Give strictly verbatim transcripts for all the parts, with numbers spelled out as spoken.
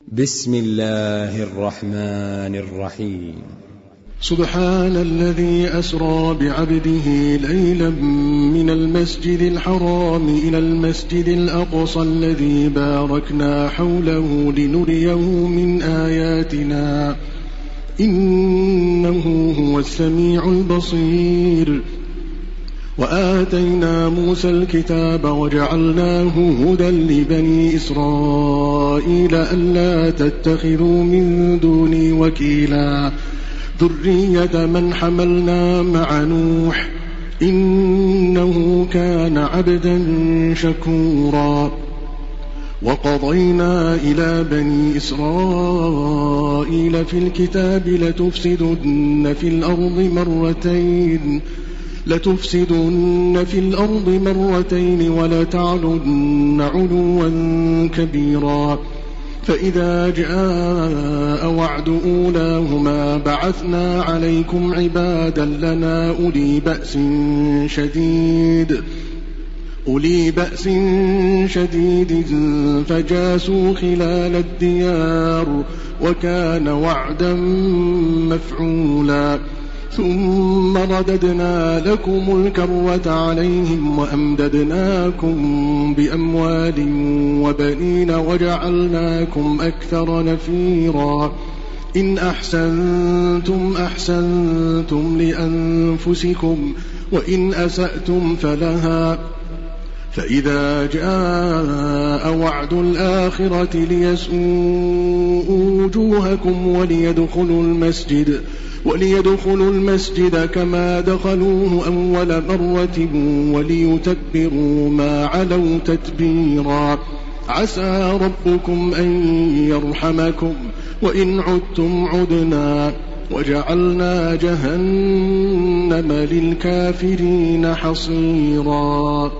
بسم الله الرحمن الرحيم. سبحان الذي أسرى بعبده ليلا من المسجد الحرام إلى المسجد الأقصى الذي باركنا حوله لنريه من آياتنا إنه هو السميع البصير. وآتينا موسى الكتاب وجعلناه هدى لبني إسرائيل ألا تتخذوا من دوني وكيلا ذرية من حملنا مع نوح إنه كان عبدا شكورا. وقضينا إلى بني إسرائيل في الكتاب لتفسدن في الأرض مرتين لتفسدن في الأرض مرتين ولتعلن علوا كبيرا. فإذا جاء وعد أولاهما بعثنا عليكم عبادا لنا أولي بأس شديد أولي بأس شديد فجاسوا خلال الديار وكان وعدا مفعولا. ثم رددنا لكم الكرة عليهم وأمددناكم بأموال وبنين وجعلناكم أكثر نفيرا. إن أحسنتم أحسنتم لأنفسكم وإن أسأتم فلها. فإذا جاء وعد الآخرة ليسوءوا وجوهكم وليدخلوا المسجد وليدخلوا المسجد كما دخلوه أول مرة وليتبروا ما علوا تتبيرا. عسى ربكم أن يرحمكم وإن عدتم عدنا وجعلنا جهنم للكافرين حصيرا.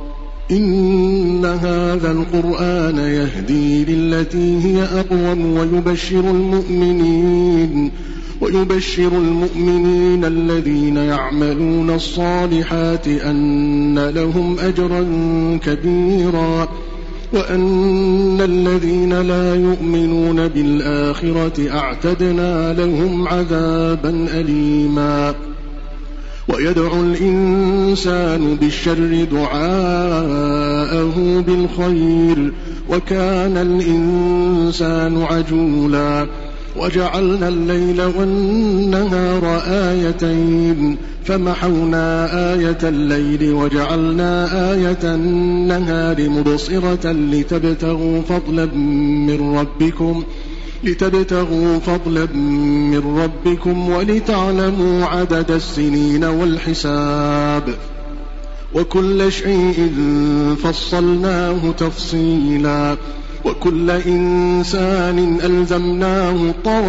إن هذا القرآن يهدي للتي هي أقوم ويبشر المؤمنين ويبشر المؤمنين الذين يعملون الصالحات أن لهم أجرا كبيرا وأن الذين لا يؤمنون بالآخرة أعتدنا لهم عذابا أليما. ويدعو الإنسان بالشر دعاءه بالخير وكان الإنسان عجولا. وجعلنا الليل والنهار آيتين فمحونا آية الليل وجعلنا آية النهار مبصرة لتبتغوا فضلا من ربكم لتبتغوا فضلا من ربكم ولتعلموا عدد السنين والحساب وكل شيء فصلناه تفصيلا. وكل إنسان ألزمناه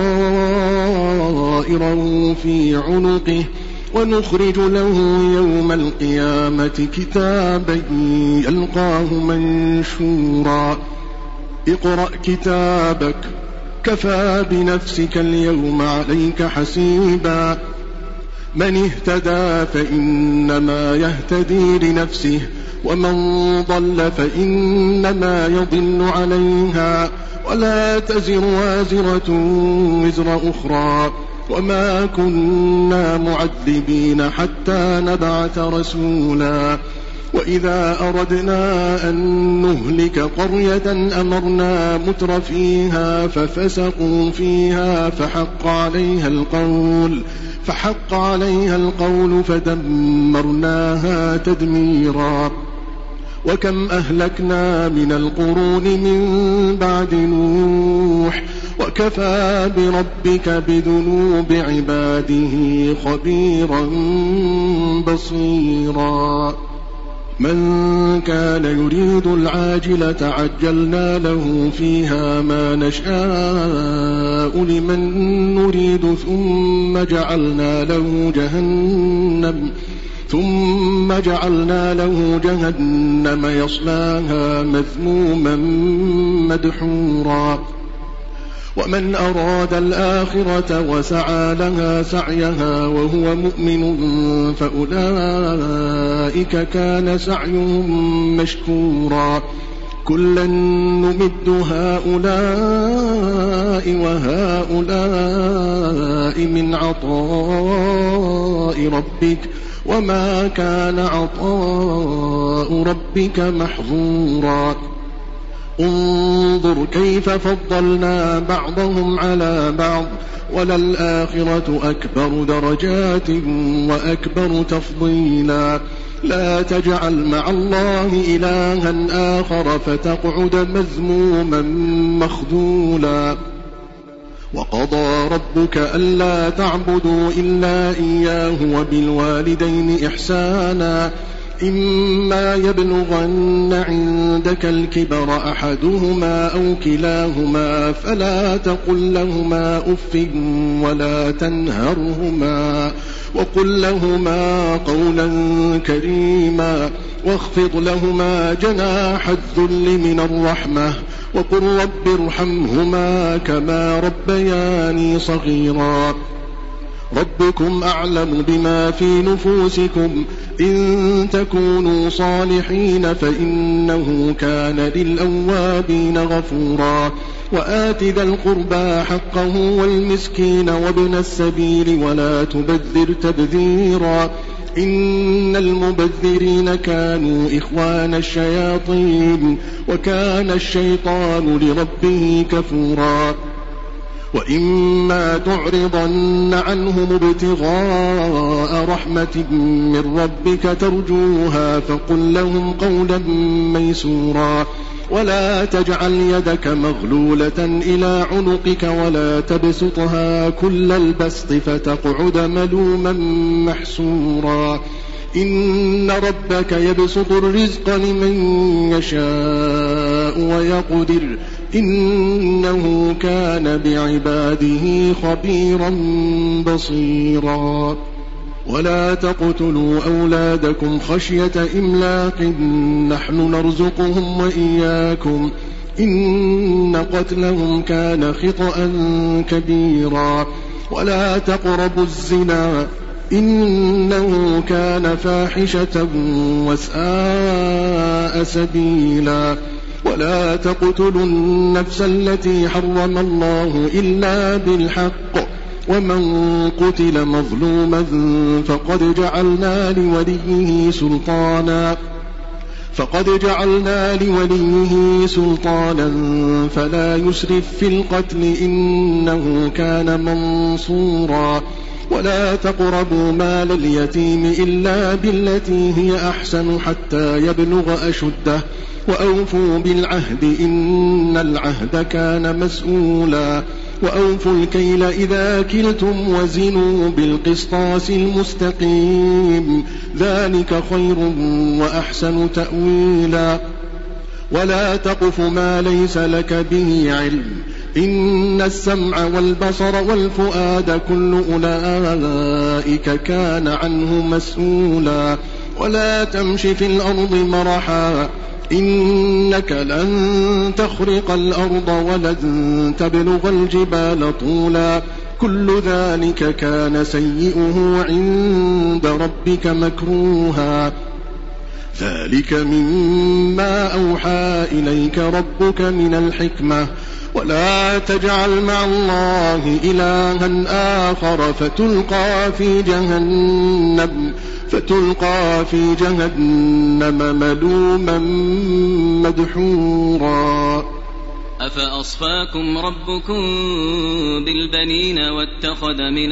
طائره في عنقه ونخرج له يوم القيامة كتابا يلقاه منشورا. اقرأ كتابك كفى بنفسك اليوم عليك حسيبا. من اهتدى فإنما يهتدي لنفسه ومن ضل فإنما يضل عليها ولا تزر وازرة وزر أخرى وما كنا معذبين حتى نبعث رسولا. وإذا أردنا أن نهلك قرية أمرنا متر فيها ففسقوا فيها فحق عليها القول فحق عليها القول فدمرناها تدميرا. وكم أهلكنا من القرون من بعد نوح وكفى بربك بذنوب عباده خبيرا بصيرا. من كان يريد العاجلة عجلنا له فيها ما نشاء لمن نريد ثم جعلنا له جهنم ثم جعلنا له جهنم يصلاها مذموما مدحورا. ومن أراد الآخرة وسعى لها سعيها وهو مؤمن فأولئك كان سعيهم مشكورا. كلا نمد هؤلاء وهؤلاء من عطاء ربك وما كان عطاء ربك محظورا انظر كيف فضلنا بعضهم على بعض وللآخرة أكبر درجات وأكبر تفضيلا لا تجعل مع الله إلها آخر فتقعد مذموما مخذولا وقضى ربك ألا تعبدوا إلا إياه وبالوالدين إحسانا إما يبلغن عندك الكبر أحدهما أو كلاهما فلا تقل لهما أف ولا تنهرهما وقل لهما قولا كريما واخفض لهما جناح الذل من الرحمة وقل رب ارحمهما كما ربياني صغيرا ربكم أعلم بما في نفوسكم إن تكونوا صالحين فإنه كان للأوابين غفورا وآت ذا القربى حقه والمسكين وابن السبيل ولا تبذر تبذيرا إن المبذرين كانوا إخوان الشياطين وكان الشيطان لربه كفورا وإما تعرضن عنهم ابتغاء رحمة من ربك ترجوها فقل لهم قولا ميسورا ولا تجعل يدك مغلولة إلى عنقك ولا تبسطها كل البسط فتقعد ملوما محسورا إن ربك يبسط الرزق لمن يشاء ويقدر إنه كان بعباده خبيرا بصيرا ولا تقتلوا أولادكم خشية إملاق نحن نرزقهم وإياكم إن قتلهم كان خطأ كبيرا ولا تقربوا الزنا إنه كان فاحشة وساء سبيلا ولا تقتلوا النفس التي حرم الله إلا بالحق ومن قتل مظلوما فقد جعلنا لوليه سلطانا فقد جعلنا لوليه سلطانا فلا يسرف في القتل إنه كان منصورا ولا تقربوا مال اليتيم إلا بالتي هي أحسن حتى يبلغ أشده وأوفوا بالعهد إن العهد كان مسؤولا وأوفوا الكيل إذا كلتم وزنوا بالقسطاس المستقيم ذلك خير وأحسن تأويلا ولا تقف ما ليس لك به علم إن السمع والبصر والفؤاد كل أولئك كان عنه مسؤولا ولا تمش في الأرض مرحا إنك لن تخرق الأرض ولن تبلغ الجبال طولا كل ذلك كان سيئه عند ربك مكروها ذلك مما أوحى إليك ربك من الحكمة ولا تجعل مع الله إلها آخر فتلقى في جهنم فتلقى في جهنم ملوما مدحورا أفأصفاكم ربكم بالبنين واتخذ من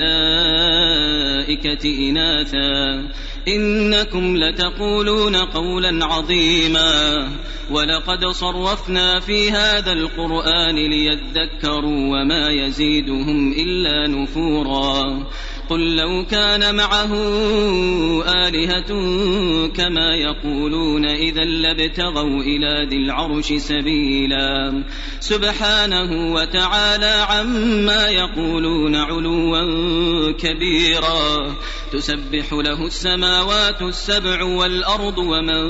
الملائكة إناثا إنكم لتقولون قولا عظيما ولقد صرفنا في هذا القرآن ليذكروا وما يزيدهم إلا نفورا قل لو كان معه آلهة كما يقولون إذا لابتغوا إلى ذي العرش سبيلا سبحانه وتعالى عما يقولون علوا كبيرا تسبح له السماوات السبع والأرض ومن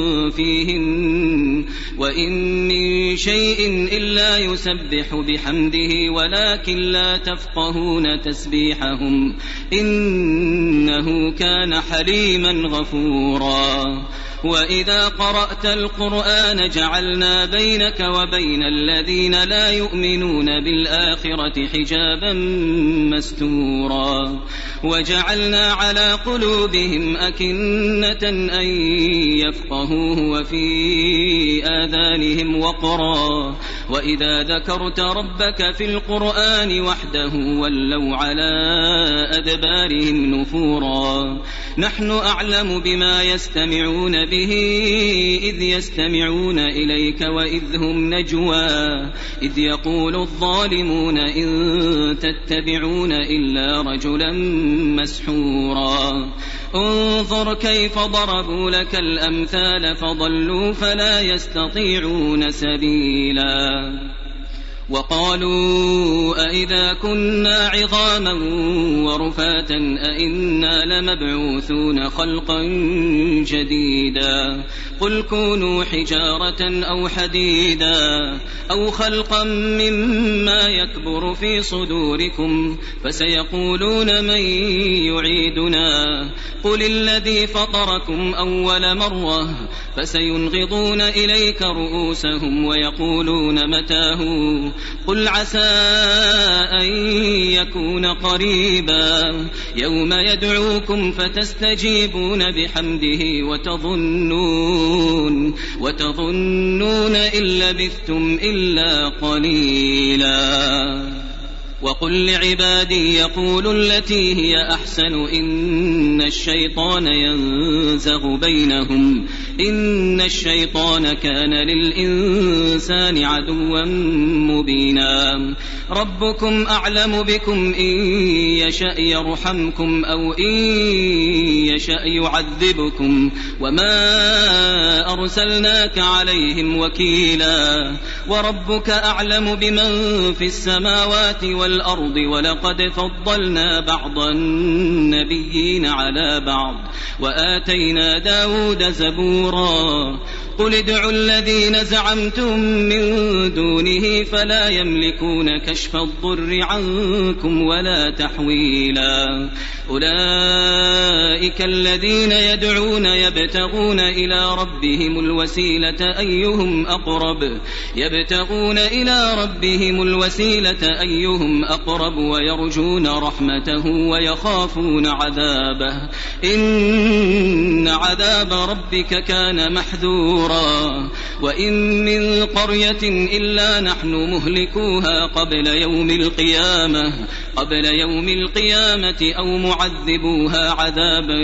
فيهن وإن من شيء إلا يسبح بحمده ولكن لا تفقهون تسبيحهم إنه كان حليما غفورا وإذا قرأت القرآن جعلنا بينك وبين الذين لا يؤمنون بالآخرة حجابا مستورا وجعلنا على قلوبهم أكنة أن يفقهوه وفي آذانهم وقرا وإذا ذكرت ربك في القرآن وحده ولوا على أدبارهم نفورا نحن أعلم بما يستمعون به إذ يستمعون إليك وإذ هم نجوى إذ يقول الظالمون إن تتبعون إلا رجلا مسحورا انظر كيف ضربوا لك الأمثال فضلوا فلا يستطيعون سبيلا وقالوا أئذا كنا عظاما ورفاتا أئنا لمبعوثون خلقا جديدا قل كونوا حجارة أو حديدا أو خلقا مما يكبر في صدوركم فسيقولون من يعيدنا قل الذي فطركم أول مرة فسينغضون إليك رؤوسهم ويقولون متاه قل عسى أن يكون قريبا يوم يدعوكم فتستجيبون بحمده وتظنون وتظنون إن لبثتم إلا قليلا وقل لعبادي يقولوا التي هي أحسن إن الشيطان ينزغ بينهم إن الشيطان كان للإنسان عدوا مبينا ربكم أعلم بكم إن يشأ يرحمكم أو إن يشأ يعذبكم وما أرسلناك عليهم وكيلا وربك أعلم بمن في السماوات والأرض ولقد فضلنا بعض النبيين على بعض وآتينا داود زبورا قل ادعوا الذين زعمتم من دونه فلا يملكون كشف الضر عنكم ولا تحويلا أولئك الذين يدعون يبتغون إلى ربهم الوسيلة أيهم أقرب يبتغون إلى ربهم الوسيلة أيهم أقرب ويرجون رحمته ويخافون عذابه إن عذاب ربك كان محذورا وإن من قرية إلا نحن مهلكوها قبل يوم القيامة قبل يوم القيامة أو معذبوها عذابا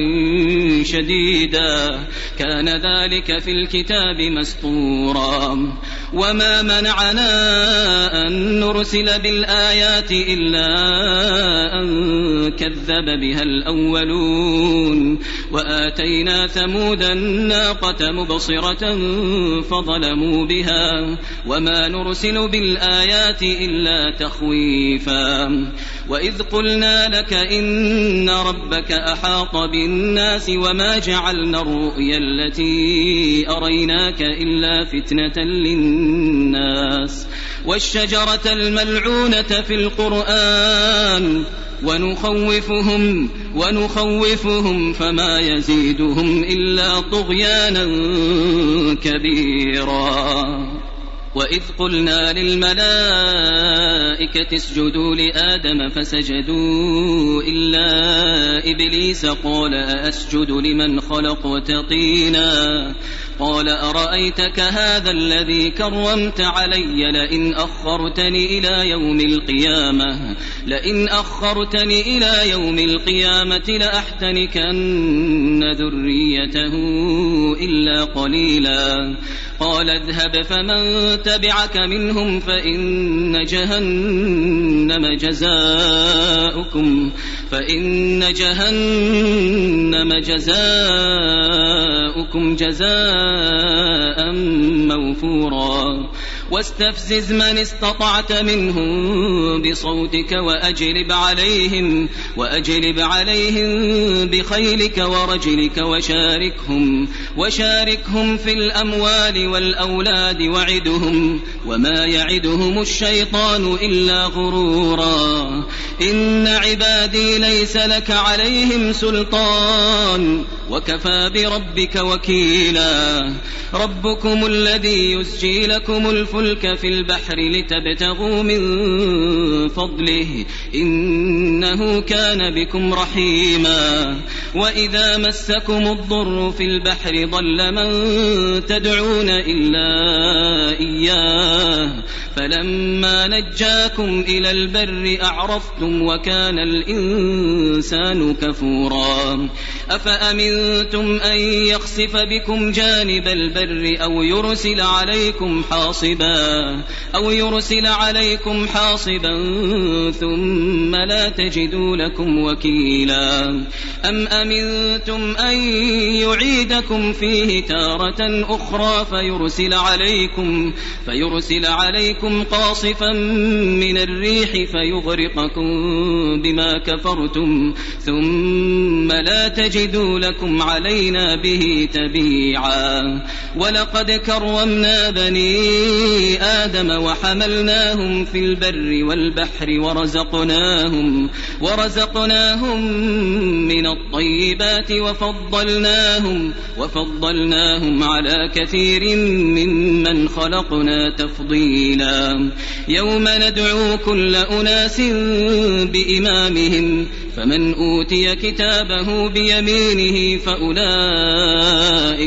شديدا كان ذلك في الكتاب مسطورا وما منعنا أن نرسل بالآيات إلا أن كذب بها الأولون وآتينا ثمود الناقة مبصرة فظلموا بها وما نرسل بالآيات إلا تخويفا وإذ قلنا لك إن ربك أحاط بالناس وما جعلنا الرؤيا التي أريناك إلا فتنة للناس والشجرة الملعونة في القرآن ونخوفهم ونخوفهم فما يزيدهم إلا طغيانا كبيرا وإذ قلنا للملائكة اسجدوا لآدم فسجدوا إلا إبليس قال أأسجد لمن خلقت طينا قال أرأيتك هذا الذي كرمت علي لئن أخرتني إلى يوم القيامة لئن أخرتني إلى يوم القيامة لأحتنكن ذريته إلا قليلا قال اذهب فمن تبعك منهم فإن جهنم جزاؤكم فإن جهنم جزاؤكم جزاء موفورا واستفزز من استطعت منهم بصوتك وأجلب عليهم, وأجلب عليهم بخيلك ورجلك وشاركهم, وشاركهم في الأموال والأولاد وعدهم, وما يعدهم الشيطان إلا غرورا. إن عبادي ليس لك عليهم سلطان وكفى بربك وكيلا. ربكم الذي يسجي لكم الفلك في البحر لتبتغوا من فضله إنه كان بكم رحيما. وإذا مسكم الضر في البحر ضل من تدعون إلا إياه فلما نجاكم إلى البر أعرفتم وكان الإنسان كفورا. أفأمنتم أن يخسف بكم جانب البر أو يرسل عليكم حاصبا أو يرسل عليكم حاصبا ثم لا تجدوا لكم وكيلا. أم أمنتم أن يعيدكم فيه تارة أخرى فيرسل عليكم فيرسل عليكم قاصفا من الريح فيغرقكم بما كفرتم ثم لا تجدوا لكم علينا به تبيعا. ولقد كرمنا بني آدم وحملناهم في البر والبحر ورزقناهم, ورزقناهم من الطيبات وفضلناهم, وفضلناهم على كثير ممن خلقنا تفضيلا. يوم ندعو كل أناس بإمامهم فمن أوتي كتابه بيمينه فأولئك,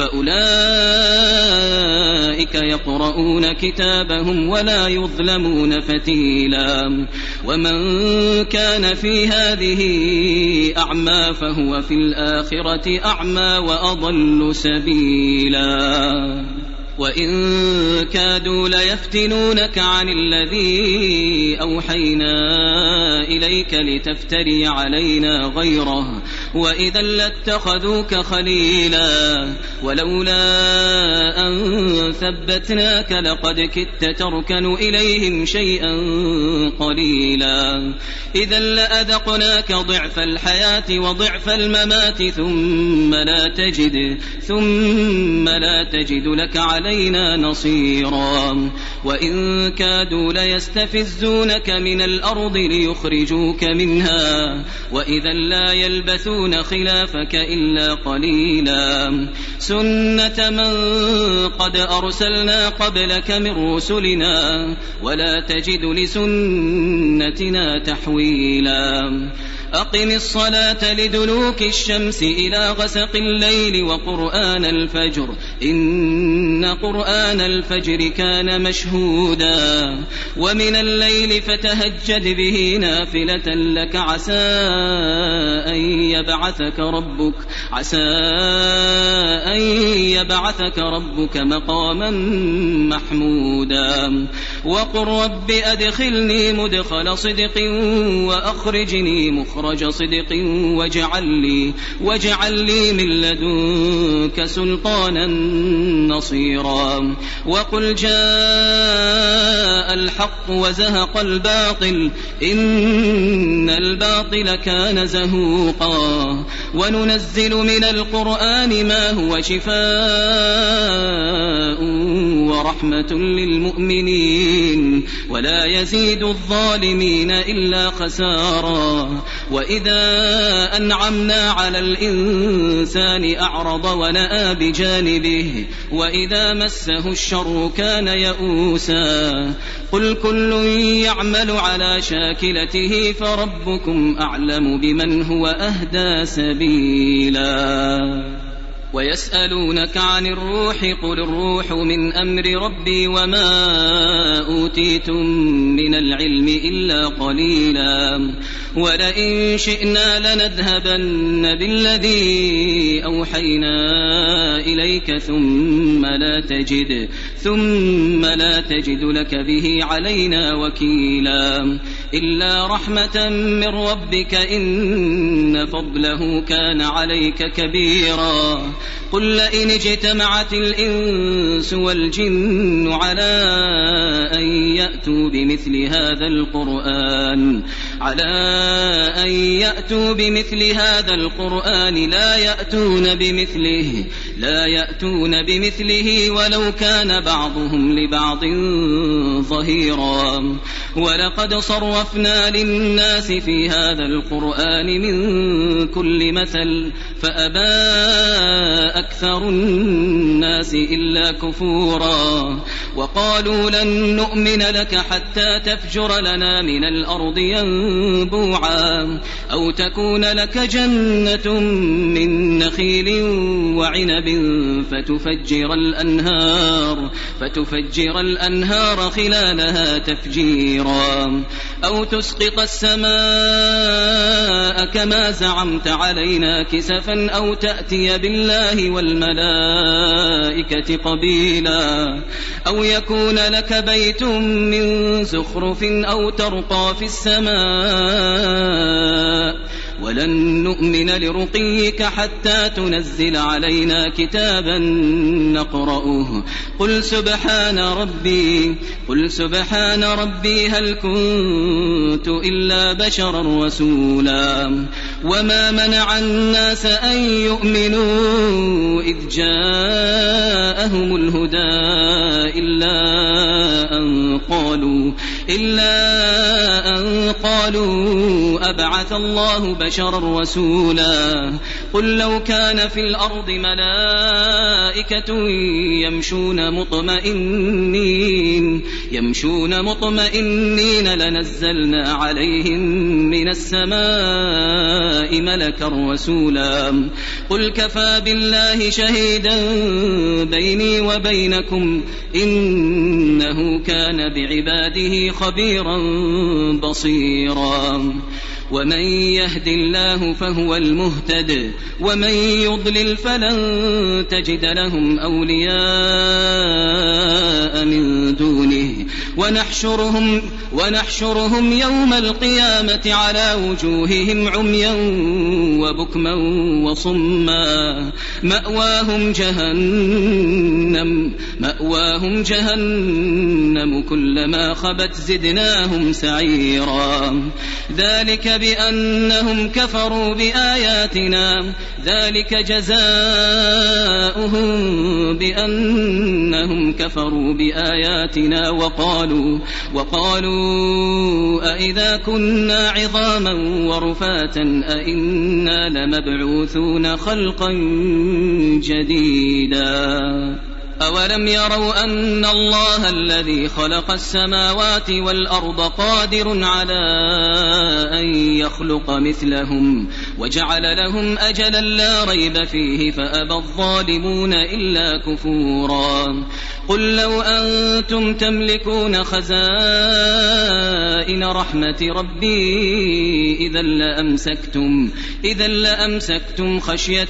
فأولئك يقرؤون كتابهم ولا يظلمون فتيلا. ومن كان في هذه أعمى فهو في الآخرة أعمى وأضل سبيلا. وإن كادوا ليفتنونك عن الذي أوحينا إليك لتفتري علينا غيره وإذا لاتخذوك خليلا. ولولا أن ثبتناك لقد كدت تركن إليهم شيئا قليلا. إذا لأذقناك ضعف الحياة وضعف الممات ثم لا تجد, ثم لا تجد لك علينا نصيرا. وإن كادوا ليستفزونك من الأرض ليخرجوك منها وإذا لا يلبثون خلافك إلا قليلا. سنة من قد أرسلنا قبلك من رسلنا ولا تجد لسنتنا تحويلا. أقم الصلاة لدلوك الشمس إلى غسق الليل وقرآن الفجر إن قرآن الفجر كان مشهودا. ومن الليل فتهجد به نافلة لك عسى أن يبعثك ربك عسى أن يبعثك ربك مقاما محمودا. وقل رب أدخلني مدخل صدق وأخرجني مخرج صدق واجعل لي, واجعل لي من لدنك سلطانا نصيرا. وقل جاء الحق وزهق الباطل إن الباطل كان زهوقا. وننزل من القرآن ما هو شفاء ورحمة للمؤمنين ولا يزيد الظالمين إلا خسارا. وإذا أنعمنا على الإنسان أعرض ونأى بجانبه وإذا مسه الشر كان يئوسا. قل كل يعمل على شاكلته فربكم أعلم بمن هو أهدى سبيلا. ويسألونك عن الروح قل الروح من أمر ربي وما أوتيتم من العلم إلا قليلا. ولئن شئنا لنذهبن بالذي أوحينا إليك ثم لا تجد ثم لا تجد لك به علينا وكيلا. إلا رحمة من ربك إن فضله كان عليك كبيرا قل لئن اجتمعت الإنس والجن على أن يأتوا بمثل هذا القرآن على أن يأتوا بمثل هذا القرآن لا يأتون بمثله لا يأتون بمثله ولو كان بعضهم لبعض ظهيرا ولقد صرفنا للناس في هذا القرآن من كل مثل فأبى أكثر الناس إلا كفورا وقالوا لن نؤمن لك حتى تفجر لنا من الأرض ينبوعا أو تكون لك جنة من نخيل وعنب فتفجر الأنهار فتفجر الأنهار خلالها تفجيرا أو تسقط السماء كما زعمت علينا كسفا أو تأتي بالله والملائكة قبيلا أو يكون لك بيت من زخرف أو ترقى في السماء ولن نؤمن لرقيك حتى تنزل علينا كتابا نقرأه قل سبحان ربي قل سبحان ربي هل كنت إلا بشرا رسولا وما منع الناس أن يؤمنوا إذ جاءهم الهدى إلا أن قالوا إلا أن قالوا أبعث الله بشرا رسولا قل لو كان في الأرض ملائكة يمشون مطمئنين يمشون مطمئنين لنزلنا عليهم من السماء ملكا رسولا قل كفى بالله شهيدا بيني وبينكم إنه كان بعباده خبيرا بصيرا ومن يهد الله فهو المهتد ومن يضلل فلن تجد لهم أولياء من دونه ونحشرهم, ونحشرهم يوم القيامة على وجوههم عميا وبكما وصما مأواهم جهنم مأواهم جهنم كلما خبت زدناهم سعيرا ذلك بأنهم كفروا بآياتنا ذلك جزاؤهم بأنهم كفروا بآياتنا وقالوا وقالوا أئذا كنا عظاما ورفاتا أئنا لمبعوثون خلقا جديدا أولم يروا أن الله الذي خلق السماوات والأرض قادر على أن يخلق مثلهم وجعل لهم أجلا لا ريب فيه فأبى الظالمون إلا كفورا قل لو أنتم تملكون خزائن رحمة ربي إذا لأمسكتم, إذا لأمسكتم خشية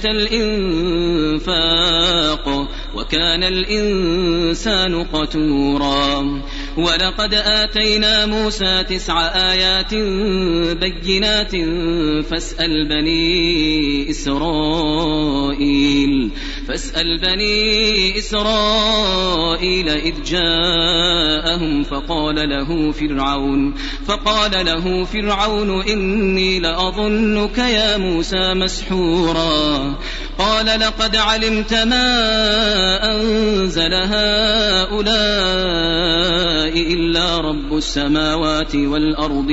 الإنفاق وكان الإنسان قتورا ولقد آتينا موسى تسع آيات بينات فاسأل بني إسرائيل فاسأل بني إسرائيل إذ جاءهم فقال له فرعون فقال له فرعون إني لأظنك يا موسى مسحورا قال لقد علمت ما أنزل هؤلاء إلا رب السماوات والأرض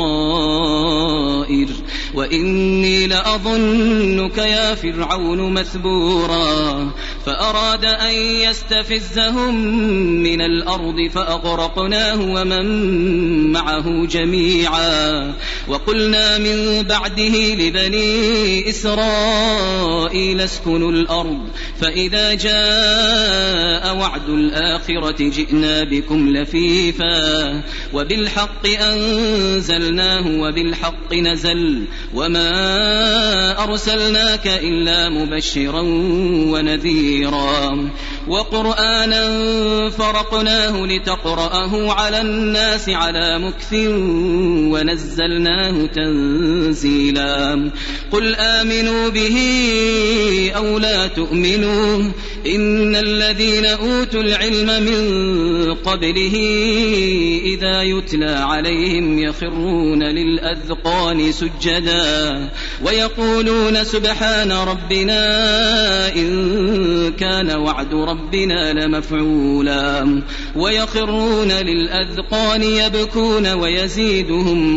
بصائر وإني لأظنك يا فرعون مثبورا فأراد أن يستفزهم من الأرض فأغرقناه ومن معه جميعا وقلنا من بعده لبني إسرائيل اسكنوا الأرض فإذا جاء وعد الآخرة جئنا بكم لفيفا حنيفا وبالحق أنزلناه وبالحق نزل وما أرسلناك إلا مبشرا ونذيرا وقرآنا فرقناه لتقرأه على الناس على مكث ونزلناه تنزيلا قل آمنوا به أو لا تؤمنوا إن الذين أوتوا العلم من قبله إذا يتلى عليهم يخرون للأذقان سجدا ويقولون سبحان ربنا إن كان وعد ربنا لمفعولا ويخرون للأذقان يبكون ويزيدهم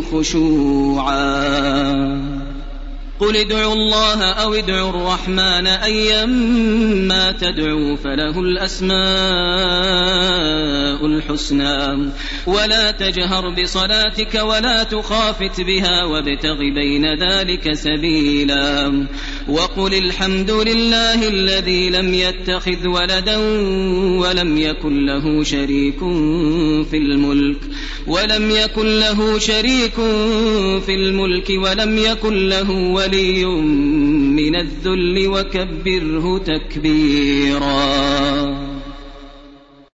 خشوعا قل ادعوا الله أو ادعوا الرحمن أيما تدعوا فله الأسماء الحسنى ولا تجهر بصلاتك ولا تخافت بها وابتغ بين ذلك سبيلا وقل الحمد لله الذي لم يتخذ ولدا ولم يكن له شريك في الملك ولم يكن له شريك في الملك ولم يكن له ولي من الذل وكبره تكبيرا.